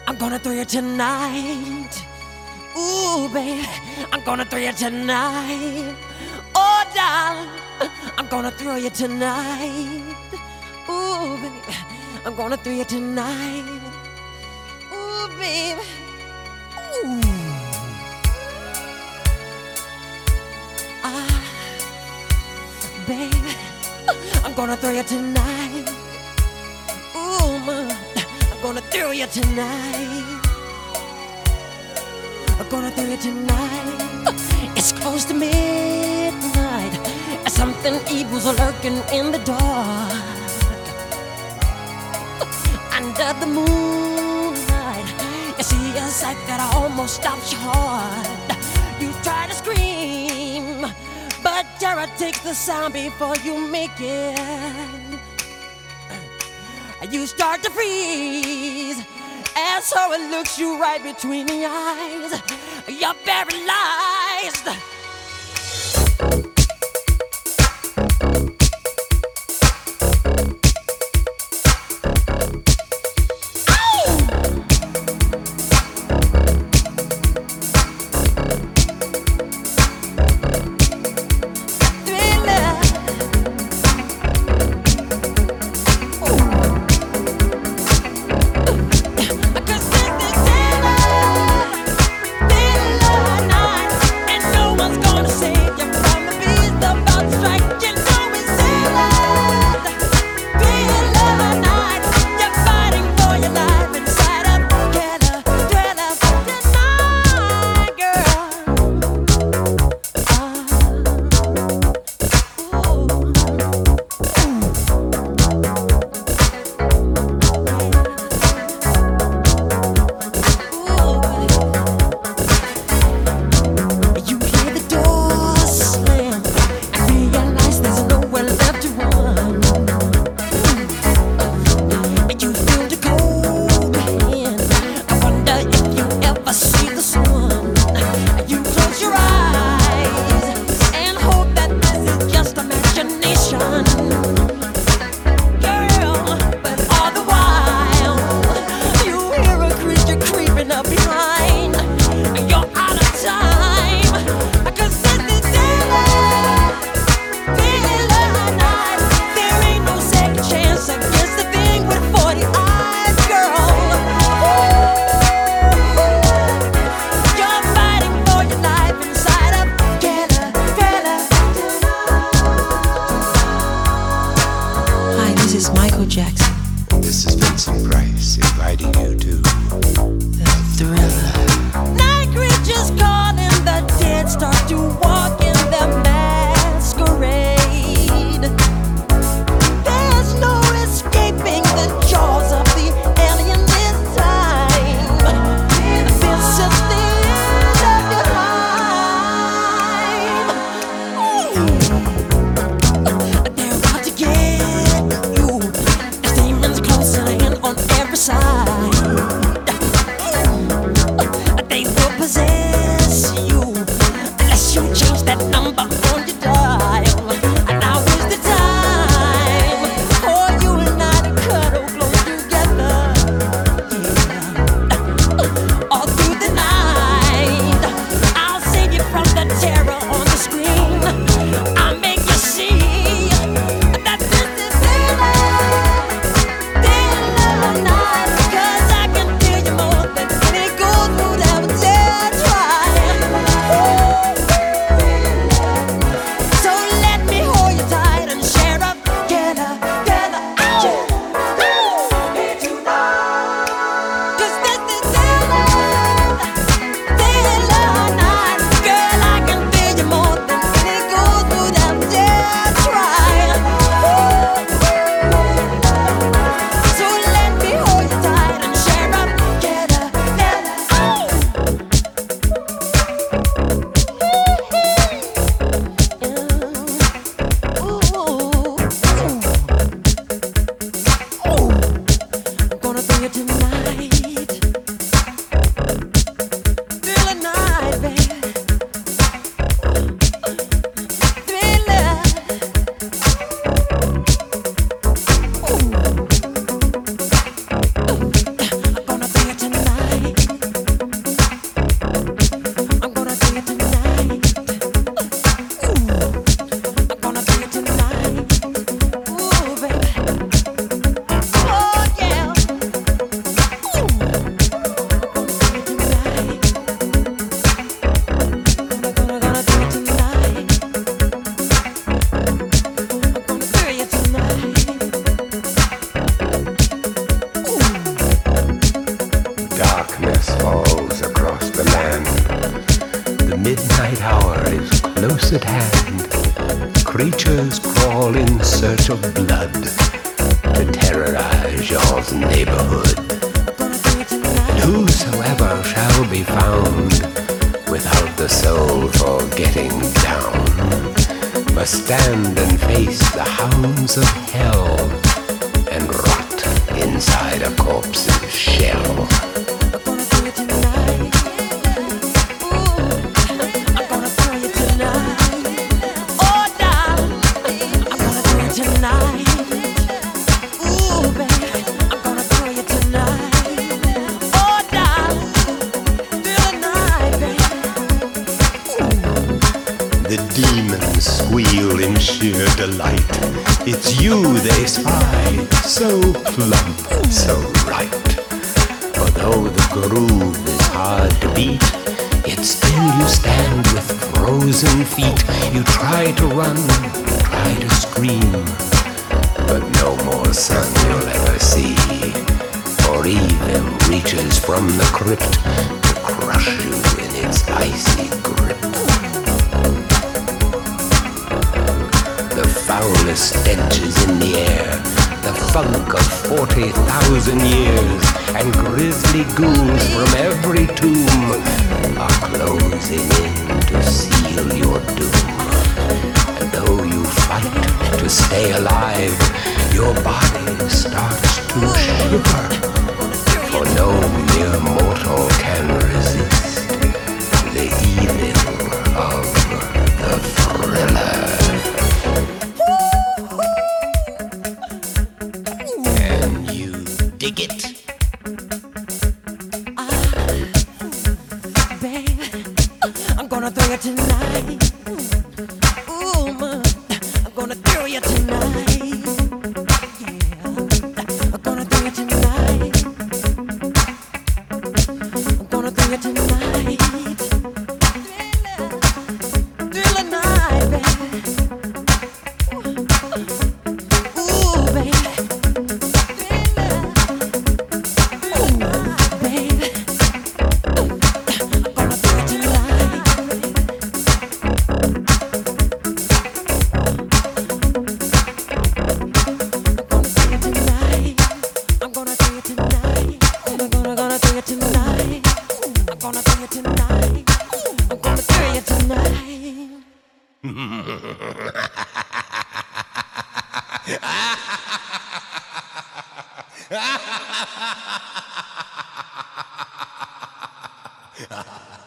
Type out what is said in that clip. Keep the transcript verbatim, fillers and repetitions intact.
I'm gonna throw you tonight. Ooh, baby, I'm gonna throw you tonight. Oh, darling, I'm gonna throw you tonight. Ooh, baby, I'm gonna throw you tonight. Ooh, baby. Ooh. Ah, baby, I'm gonna throw you tonight. Ooh, ma, I'm gonna throw you tonight. I'm gonna throw you tonight. It's close to midnight, and something evil's lurking in the dark. Under the moonlight, you see a sight that almost stops your heart. You try to scream, but terror takes the sound before you make it. You start to freeze, and so it looks you right between the eyes. You're paralyzed. This is Michael Jackson. This is Vincent Price inviting you to The Thriller. Night creatures calling, the dead start to walk in their masquerade. There's no escaping the jaws of the alien this time. This is the end of your life. They're out to get side. They will possess you unless you change that number on close at hand. Creatures crawl in search of blood to terrorize your neighborhood. And whosoever shall be found without the soul for getting down must stand and face the hounds of hell and rot inside a corpse's shell. The demons squeal in sheer delight. It's you they spy, so plump, so right. For though the groove is hard to beat, yet still you stand with frozen feet. You try to run, try to scream, but no more sun you'll ever see. For evil reaches from the crypt to crush you in its icy grip. The foulest stench is in the air, the funk of forty thousand years, and grisly ghouls from every tomb are closing in to seal your doom. And though you fight to stay alive, your body starts to shiver, for no mere mortal can resist the evil of the thriller. Dig it. Ah, baby, I'm gonna throw you tonight. Ooh, ma, I'm gonna throw you tonight. Yeah, I'm gonna throw you tonight. I'm gonna throw you tonight. Thriller, thriller night, baby. Ooh, baby. Ha ha ha ha!